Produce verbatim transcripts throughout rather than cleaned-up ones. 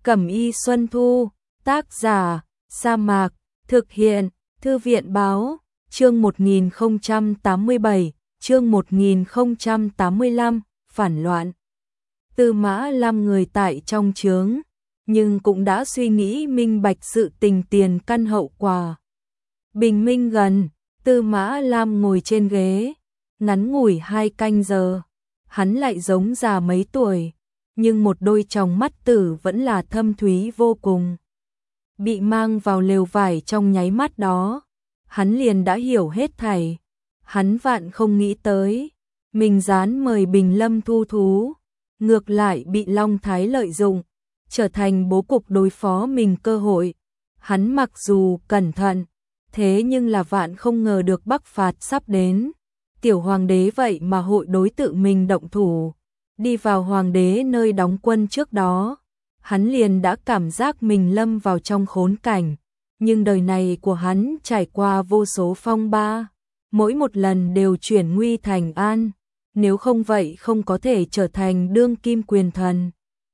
Cẩm y Xuân Thu, tác giả, Sa Mạc, thực hiện, Thư viện báo, chương một nghìn không trăm tám mươi bảy, chương một nghìn không trăm tám mươi lăm, phản loạn. Tư Mã Lam người tại trong trướng, nhưng cũng đã suy nghĩ minh bạch sự tình tiền căn hậu quả. Bình minh gần, Tư Mã Lam ngồi trên ghế, ngắn ngủi hai canh giờ, hắn lại giống già mấy tuổi, nhưng một đôi tròng mắt tử vẫn là thâm thúy vô cùng. Bị mang vào lều vải trong nháy mắt đó, hắn liền đã hiểu hết thảy. Hắn vạn không nghĩ tới, mình dán mời Bình Lâm thu thú, ngược lại bị Long Thái lợi dụng, trở thành bố cục đối phó mình cơ hội. Hắn mặc dù cẩn thận, thế nhưng là vạn không ngờ được Bắc phạt sắp đến. Tiểu hoàng đế vậy mà hội đối tự mình động thủ. Đi vào hoàng đế nơi đóng quân trước đó, hắn liền đã cảm giác mình lâm vào trong khốn cảnh. Nhưng đời này của hắn trải qua vô số phong ba, mỗi một lần đều chuyển nguy thành an, nếu không vậy không có thể trở thành đương kim quyền thần.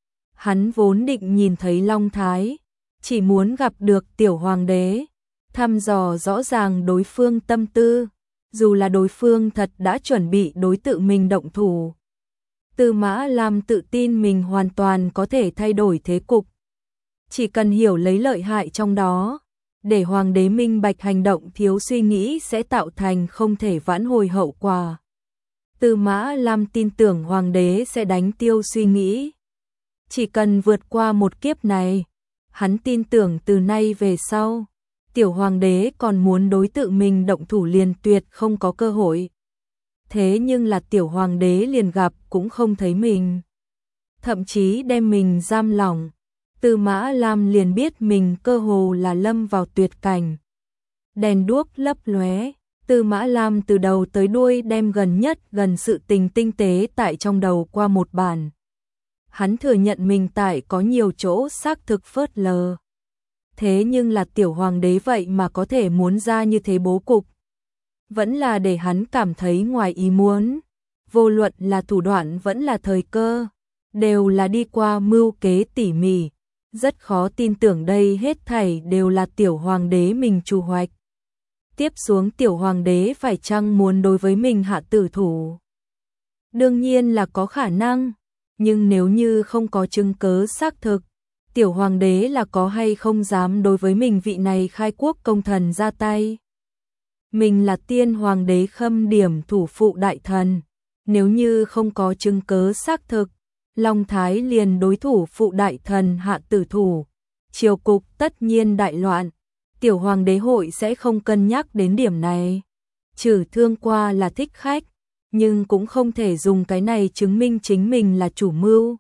Hắn vốn định nhìn thấy Long Thái, chỉ muốn gặp được tiểu hoàng đế, thăm dò rõ ràng đối phương tâm tư, dù là đối phương thật đã chuẩn bị đối tự mình động thủ. Tư Mã Lam tự tin mình hoàn toàn có thể thay đổi thế cục. Chỉ cần hiểu lấy lợi hại trong đó, để hoàng đế minh bạch hành động thiếu suy nghĩ sẽ tạo thành không thể vãn hồi hậu quả. Tư Mã Lam tin tưởng hoàng đế sẽ đánh tiêu suy nghĩ. Chỉ cần vượt qua một kiếp này, hắn tin tưởng từ nay về sau, tiểu hoàng đế còn muốn đối tự mình động thủ liền tuyệt không có cơ hội. Thế nhưng là tiểu hoàng đế liền gặp cũng không thấy mình, thậm chí đem mình giam lỏng. Tư Mã Lam liền biết mình cơ hồ là lâm vào tuyệt cảnh. Đèn đuốc lấp lóe, Tư Mã Lam từ đầu tới đuôi đem gần nhất gần sự tình tinh tế tại trong đầu qua một bản. Hắn thừa nhận mình tại có nhiều chỗ xác thực phớt lờ. Thế nhưng là tiểu hoàng đế vậy mà có thể muốn ra như thế bố cục, vẫn là để hắn cảm thấy ngoài ý muốn. Vô luận là thủ đoạn vẫn là thời cơ, đều là đi qua mưu kế tỉ mỉ. Rất khó tin tưởng đây hết thảy đều là tiểu hoàng đế mình chủ hoạch. Tiếp xuống tiểu hoàng đế phải chăng muốn đối với mình hạ tử thủ? Đương nhiên là có khả năng, nhưng nếu như không có chứng cớ xác thực, tiểu hoàng đế là có hay không dám đối với mình vị này khai quốc công thần ra tay. Mình là tiên hoàng đế khâm điểm thủ phụ đại thần, nếu như không có chứng cớ xác thực, Long Thái liền đối thủ phụ đại thần hạ tử thủ, triều cục tất nhiên đại loạn. Tiểu hoàng đế hội sẽ không cân nhắc đến điểm này. Trừ thương qua là thích khách, nhưng cũng không thể dùng cái này chứng minh chính mình là chủ mưu.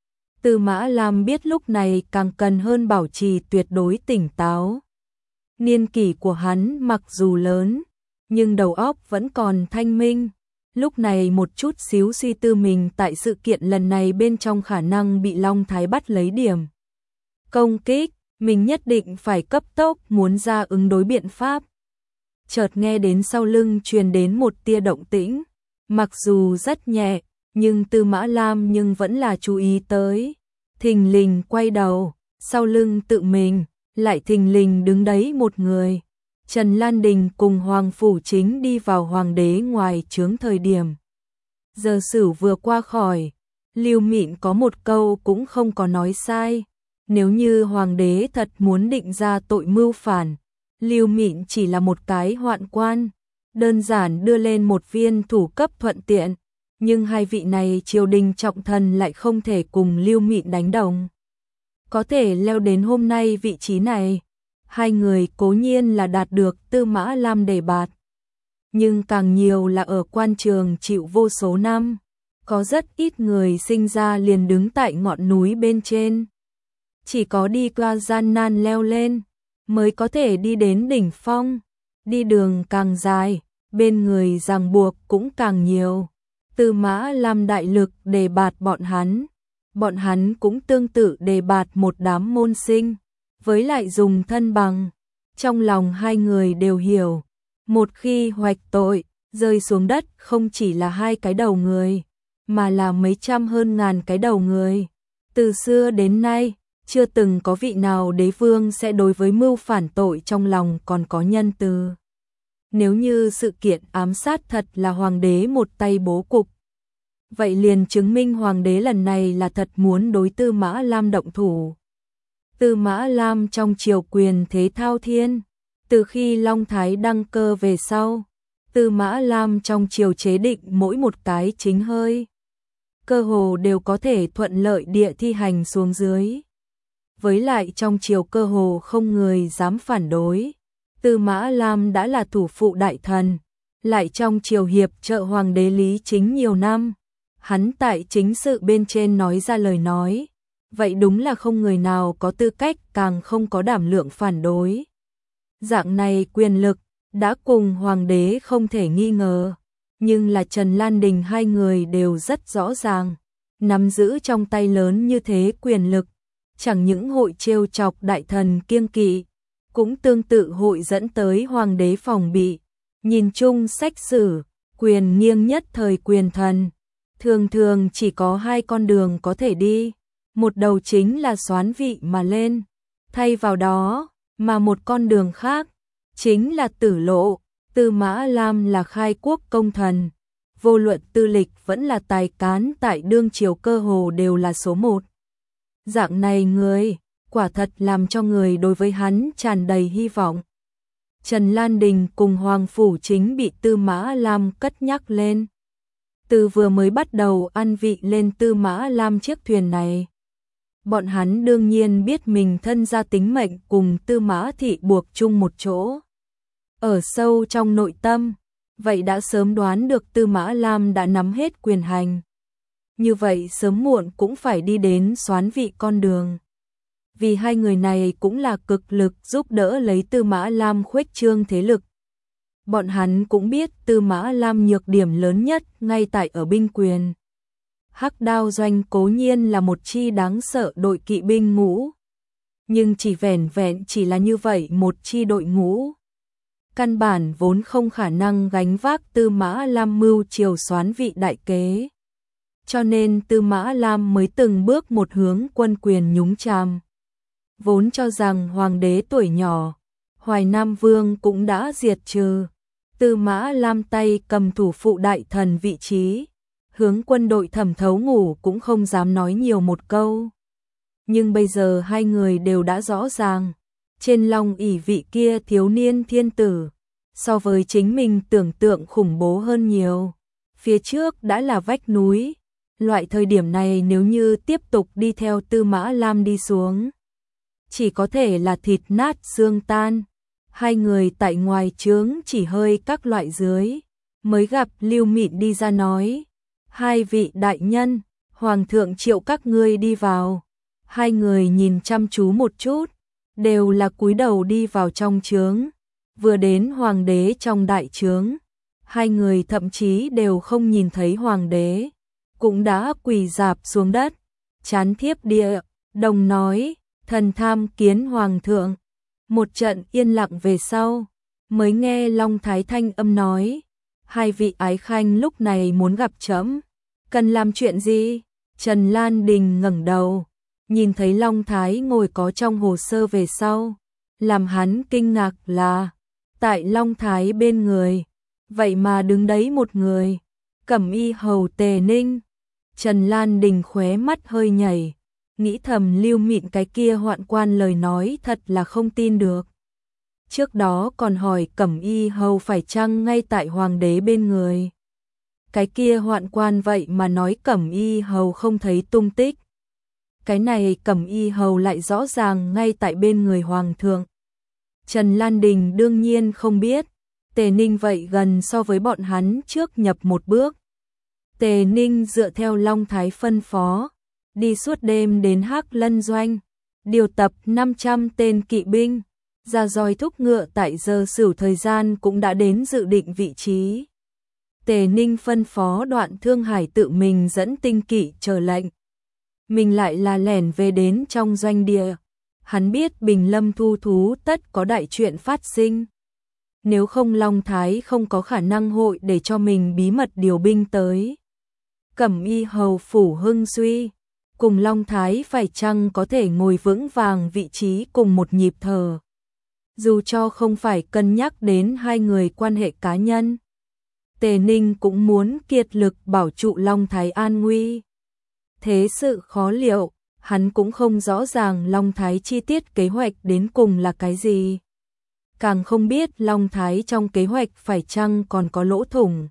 Tư Mã Lam biết lúc này càng cần hơn bảo trì tuyệt đối tỉnh táo. Niên kỷ của hắn mặc dù lớn, nhưng đầu óc vẫn còn thanh minh. Lúc này một chút xíu suy tư mình tại sự kiện lần này bên trong khả năng bị Long Thái bắt lấy điểm công kích, mình nhất định phải cấp tốc muốn ra ứng đối biện pháp. Chợt nghe đến sau lưng truyền đến một tia động tĩnh, mặc dù rất nhẹ, nhưng Tư Mã Lam nhưng vẫn là chú ý tới. Thình lình quay đầu, sau lưng tự mình, lại thình lình đứng đấy một người. Trần Lan Đình cùng Hoàng Phủ Chính đi vào hoàng đế ngoài trướng thời điểm. Giờ Sửu vừa qua khỏi, Lưu Mịn có một câu cũng không có nói sai. Nếu như hoàng đế thật muốn định ra tội mưu phản, Lưu Mịn chỉ là một cái hoạn quan, đơn giản đưa lên một viên thủ cấp thuận tiện. Nhưng hai vị này triều đình trọng thần lại không thể cùng Lưu Mịn đánh đồng. Có thể leo đến hôm nay vị trí này, hai người cố nhiên là đạt được Tư Mã Lam đề bạt, nhưng càng nhiều là ở quan trường chịu vô số năm. Có rất ít người sinh ra liền đứng tại ngọn núi bên trên. Chỉ có đi qua gian nan leo lên, mới có thể đi đến đỉnh phong. Đi đường càng dài, bên người ràng buộc cũng càng nhiều. Tư Mã Lam đại lực đề bạt bọn hắn. Bọn hắn cũng tương tự đề bạt một đám môn sinh, với lại dùng thân bằng. Trong lòng hai người đều hiểu, một khi hoạch tội, rơi xuống đất không chỉ là hai cái đầu người, mà là mấy trăm hơn ngàn cái đầu người. Từ xưa đến nay, chưa từng có vị nào đế vương sẽ đối với mưu phản tội trong lòng còn có nhân từ. Nếu như sự kiện ám sát thật là hoàng đế một tay bố cục, vậy liền chứng minh hoàng đế lần này là thật muốn đối Tư Mã Lam động thủ. Tư Mã Lam trong triều quyền thế thao thiên, từ khi Long Thái đăng cơ về sau, Tư Mã Lam trong triều chế định mỗi một cái chính hơi, cơ hồ đều có thể thuận lợi địa thi hành xuống dưới. Với lại trong triều cơ hồ không người dám phản đối. Tư Mã Lam đã là thủ phụ đại thần, lại trong triều hiệp trợ hoàng đế Lý Chính nhiều năm. Hắn tại chính sự bên trên nói ra lời nói, vậy đúng là không người nào có tư cách, càng không có đảm lượng phản đối. Dạng này quyền lực, đã cùng hoàng đế không thể nghi ngờ, nhưng là Trần Lan Đình hai người đều rất rõ ràng, nắm giữ trong tay lớn như thế quyền lực, chẳng những hội trêu chọc đại thần kiêng kỵ, cũng tương tự hội dẫn tới hoàng đế phòng bị. Nhìn chung sách sử, quyền nghiêng nhất thời quyền thần, thường thường chỉ có hai con đường có thể đi, một đầu chính là soán vị mà lên, thay vào đó, mà một con đường khác, chính là tử lộ. Tư Mã Lam là khai quốc công thần, vô luận tư lịch vẫn là tài cán tại đương triều cơ hồ đều là số một. Dạng này người, quả thật làm cho người đối với hắn tràn đầy hy vọng. Trần Lan Đình cùng Hoàng Phủ chính bị Tư Mã Lam cất nhắc lên. Từ vừa mới bắt đầu ăn vị lên Tư Mã Lam chiếc thuyền này. Bọn hắn đương nhiên biết mình thân gia tính mệnh cùng Tư Mã Thị buộc chung một chỗ. Ở sâu trong nội tâm, vậy đã sớm đoán được Tư Mã Lam đã nắm hết quyền hành. Như vậy sớm muộn cũng phải đi đến soán vị con đường. Vì hai người này cũng là cực lực giúp đỡ lấy Tư Mã Lam khuếch trương thế lực. Bọn hắn cũng biết Tư Mã Lam nhược điểm lớn nhất ngay tại ở binh quyền. Hắc Đao Doanh cố nhiên là một chi đáng sợ đội kỵ binh ngũ, nhưng chỉ vẻn vẹn chỉ là như vậy một chi đội ngũ, căn bản vốn không khả năng gánh vác Tư Mã Lam mưu triều soán vị đại kế. Cho nên Tư Mã Lam mới từng bước một hướng quân quyền nhúng chàm. Vốn cho rằng hoàng đế tuổi nhỏ, Hoài Nam Vương cũng đã diệt trừ, Tư Mã Lam tay cầm thủ phụ đại thần vị trí, hướng quân đội thẩm thấu ngủ cũng không dám nói nhiều một câu. Nhưng bây giờ hai người đều đã rõ ràng, trên long ỷ vị kia thiếu niên thiên tử, so với chính mình tưởng tượng khủng bố hơn nhiều. Phía trước đã là vách núi, loại thời điểm này nếu như tiếp tục đi theo Tư Mã Lam đi xuống, chỉ có thể là thịt nát xương tan. Hai người tại ngoài trướng chỉ hơi các loại dưới, mới gặp Lưu Mịn đi ra nói, hai vị đại nhân, hoàng thượng triệu các ngươi đi vào. Hai người nhìn chăm chú một chút, đều là cúi đầu đi vào trong trướng. Vừa đến hoàng đế trong đại trướng, hai người thậm chí đều không nhìn thấy hoàng đế, cũng đã quỳ rạp xuống đất, chán thiếp địa, đồng nói, thần tham kiến hoàng thượng. Một trận yên lặng về sau, mới nghe Long Thái thanh âm nói, hai vị ái khanh lúc này muốn gặp trẫm, cần làm chuyện gì? Trần Lan Đình ngẩng đầu, nhìn thấy Long Thái ngồi có trong hồ sơ về sau, làm hắn kinh ngạc là, tại Long Thái bên người, vậy mà đứng đấy một người, Cẩm Y hầu Tề Ninh. Trần Lan Đình khóe mắt hơi nhảy, nghĩ thầm Lưu Mịn cái kia hoạn quan lời nói thật là không tin được. Trước đó còn hỏi Cẩm Y hầu phải chăng ngay tại hoàng đế bên người. Cái kia hoạn quan vậy mà nói Cẩm Y hầu không thấy tung tích. Cái này Cẩm Y hầu lại rõ ràng ngay tại bên người hoàng thượng. Trần Lan Đình đương nhiên không biết, Tề Ninh vậy gần so với bọn hắn trước nhập một bước. Tề Ninh dựa theo Long Thái phân phó, đi suốt đêm đến Hắc Lân Doanh, điều tập năm trăm tên kỵ binh, ra roi thúc ngựa tại giờ sửu thời gian cũng đã đến dự định vị trí. Tề Ninh phân phó Đoạn Thương Hải tự mình dẫn tinh kỵ chờ lệnh. Mình lại là lẻn về đến trong doanh địa. Hắn biết Bình Lâm thu thú tất có đại chuyện phát sinh. Nếu không Long Thái không có khả năng hội để cho mình bí mật điều binh tới. Cẩm Y hầu phủ hưng suy, cùng Long Thái phải chăng có thể ngồi vững vàng vị trí cùng một nhịp thở. Dù cho không phải cân nhắc đến hai người quan hệ cá nhân, Tề Ninh cũng muốn kiệt lực bảo trụ Long Thái an nguy. Thế sự khó liệu, hắn cũng không rõ ràng Long Thái chi tiết kế hoạch đến cùng là cái gì. Càng không biết Long Thái trong kế hoạch phải chăng còn có lỗ thủng.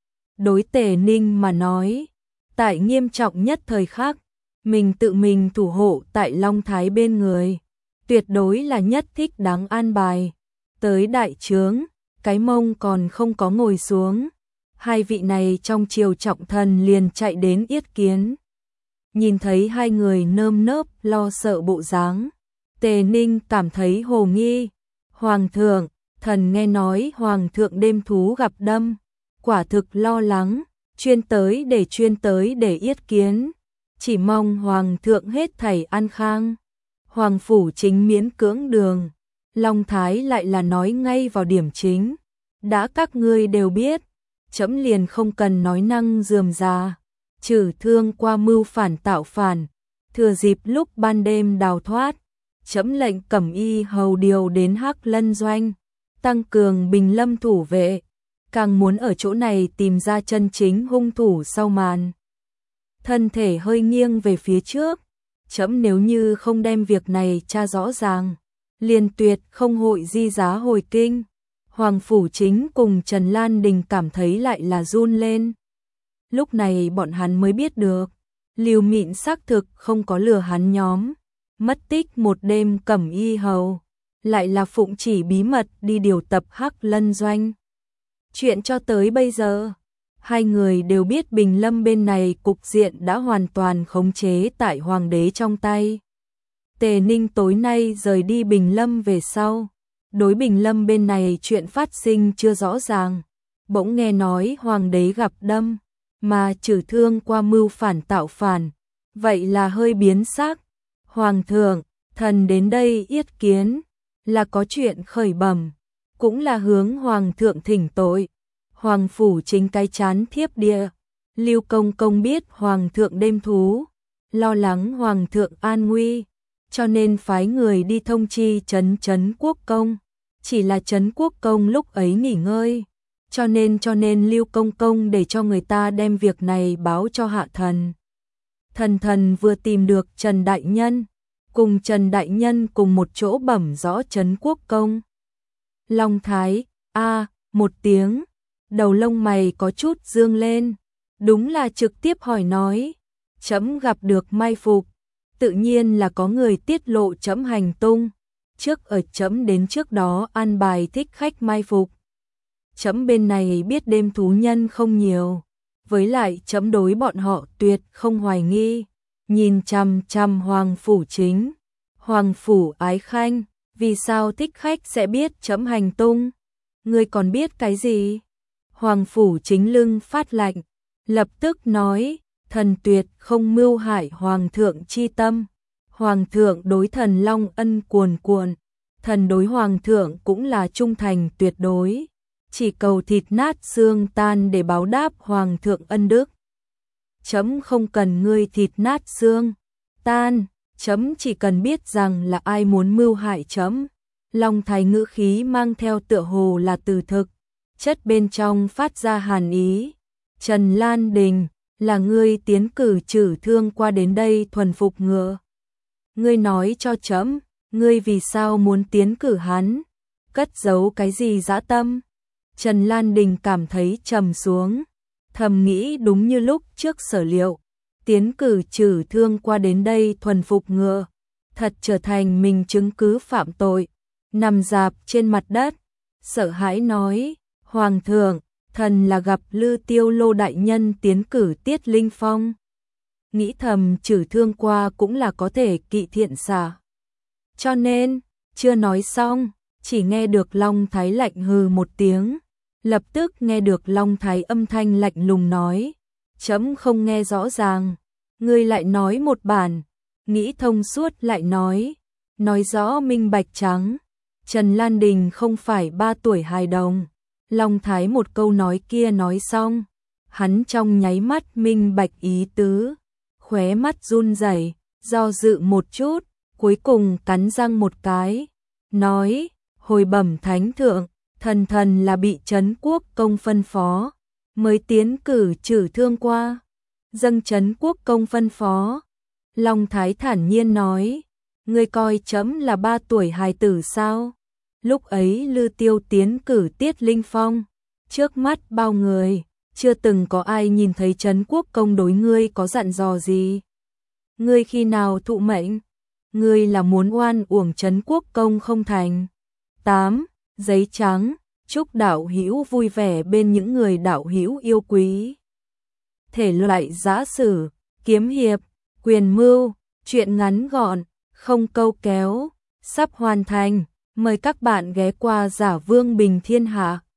Đối Tề Ninh mà nói, tại nghiêm trọng nhất thời khắc, mình tự mình thủ hộ tại Long Thái bên người, tuyệt đối là nhất thích đáng an bài. Tới đại trướng, cái mông còn không có ngồi xuống, hai vị này trong triều trọng thần liền chạy đến yết kiến. Nhìn thấy hai người nơm nớp lo sợ bộ dáng, Tề Ninh cảm thấy hồ nghi. Hoàng thượng, thần nghe nói hoàng thượng đêm thú gặp đâm, quả thực lo lắng, chuyên tới để chuyên tới để yết kiến, chỉ mong hoàng thượng hết thảy an khang. Hoàng phủ chính miễn cưỡng đường, Long Thái lại là nói ngay vào điểm chính. Đã các ngươi đều biết, trẫm liền không cần nói năng rườm rà. Trừ thương qua mưu phản tạo phản, thừa dịp lúc ban đêm đào thoát, trẫm lệnh cẩm y hầu điều đến Hắc Lân doanh, tăng cường bình lâm thủ vệ, càng muốn ở chỗ này tìm ra chân chính hung thủ sau màn. Thân thể hơi nghiêng về phía trước, trẫm nếu như không đem việc này tra rõ ràng, liền tuyệt không hội di giá hồi kinh. Hoàng phủ chính cùng Trần Lan Đình cảm thấy lại là run lên. Lúc này bọn hắn mới biết được, Lưu Mịn xác thực không có lừa hắn nhóm, mất tích một đêm cẩm y hầu, lại là phụng chỉ bí mật đi điều tập Hắc Lân doanh. Chuyện cho tới bây giờ, hai người đều biết Bình Lâm bên này cục diện đã hoàn toàn khống chế tại hoàng đế trong tay. Tề Ninh tối nay rời đi Bình Lâm về sau, đối Bình Lâm bên này chuyện phát sinh chưa rõ ràng, bỗng nghe nói hoàng đế gặp đâm, mà trừ thương qua mưu phản tạo phản, vậy là hơi biến sắc. Hoàng thượng, thần đến đây yết kiến, là có chuyện khởi bẩm, cũng là hướng hoàng thượng thỉnh tội. Hoàng phủ chính cái chán thiếp địa, Lưu công công biết hoàng thượng đêm thú, lo lắng hoàng thượng an nguy, cho nên phái người đi thông chi trấn trấn quốc công, chỉ là trấn quốc công lúc ấy nghỉ ngơi, cho nên cho nên Lưu công công để cho người ta đem việc này báo cho hạ thần. Thần thần vừa tìm được Trần Đại Nhân, cùng Trần Đại Nhân cùng một chỗ bẩm rõ trấn quốc công. Long Thái, a một tiếng, đầu lông mày có chút dương lên, đúng là trực tiếp hỏi nói, trẫm gặp được mai phục, tự nhiên là có người tiết lộ trẫm hành tung, trước ở trẫm đến trước đó an bài thích khách mai phục. Trẫm bên này biết đêm thú nhân không nhiều, với lại trẫm đối bọn họ tuyệt không hoài nghi. Nhìn chằm chằm Hoàng phủ chính, Hoàng phủ Ái Khanh, vì sao thích khách sẽ biết trẫm hành tung? Ngươi còn biết cái gì? Hoàng phủ chính lưng phát lạnh, lập tức nói, thần tuyệt không mưu hại hoàng thượng chi tâm. Hoàng thượng đối thần long ân cuồn cuộn, thần đối hoàng thượng cũng là trung thành tuyệt đối, chỉ cầu thịt nát xương tan để báo đáp hoàng thượng ân đức. Chấm không cần ngươi thịt nát xương tan, chấm chỉ cần biết rằng là ai muốn mưu hại chấm. Long Thái ngữ khí mang theo tựa hồ là từ thực, chất bên trong phát ra hàn ý. Trần Lan Đình, là ngươi tiến cử trừ thương qua đến đây thuần phục ngựa. Ngươi nói cho chấm, ngươi vì sao muốn tiến cử hắn? Cất giấu cái gì dã tâm? Trần Lan Đình cảm thấy trầm xuống, thầm nghĩ đúng như lúc trước sở liệu, tiến cử trừ thương qua đến đây thuần phục ngựa, thật trở thành mình chứng cứ phạm tội, nằm dạp trên mặt đất, sợ hãi nói, Hoàng thượng, thần là gặp Lư Tiêu Lô đại nhân tiến cử Tiết Linh Phong. Nghĩ thầm trừ thương qua cũng là có thể kỵ thiện xả. Cho nên, chưa nói xong, chỉ nghe được Long Thái lạnh hừ một tiếng, lập tức nghe được Long Thái âm thanh lạnh lùng nói, chấm không nghe rõ ràng, ngươi lại nói một bản, nghĩ thông suốt lại nói, nói rõ minh bạch trắng. Trần Lan Đình không phải ba tuổi hài đồng. Long Thái một câu nói kia nói xong, hắn trong nháy mắt minh bạch ý tứ, khóe mắt run rẩy, do dự một chút, cuối cùng cắn răng một cái, nói, hồi bẩm thánh thượng, thần thần là bị Trấn Quốc Công phân phó, mới tiến cử trừ thương qua. Dâng Trấn Quốc Công phân phó. Long Thái thản nhiên nói, ngươi coi trẫm là ba tuổi hài tử sao? Lúc ấy Lư Tiêu tiến cử Tiết Linh Phong, trước mắt bao người, chưa từng có ai nhìn thấy Trấn Quốc Công đối ngươi có dặn dò gì. Ngươi khi nào thụ mệnh? Ngươi là muốn oan uổng Trấn Quốc Công không thành? tám. Giấy trắng, chúc đạo hữu vui vẻ bên những người đạo hữu yêu quý. Thể loại giã sử, kiếm hiệp, quyền mưu, truyện ngắn gọn, không câu kéo, sắp hoàn thành. Mời các bạn ghé qua Giả Vương Bình Thiên Hạ.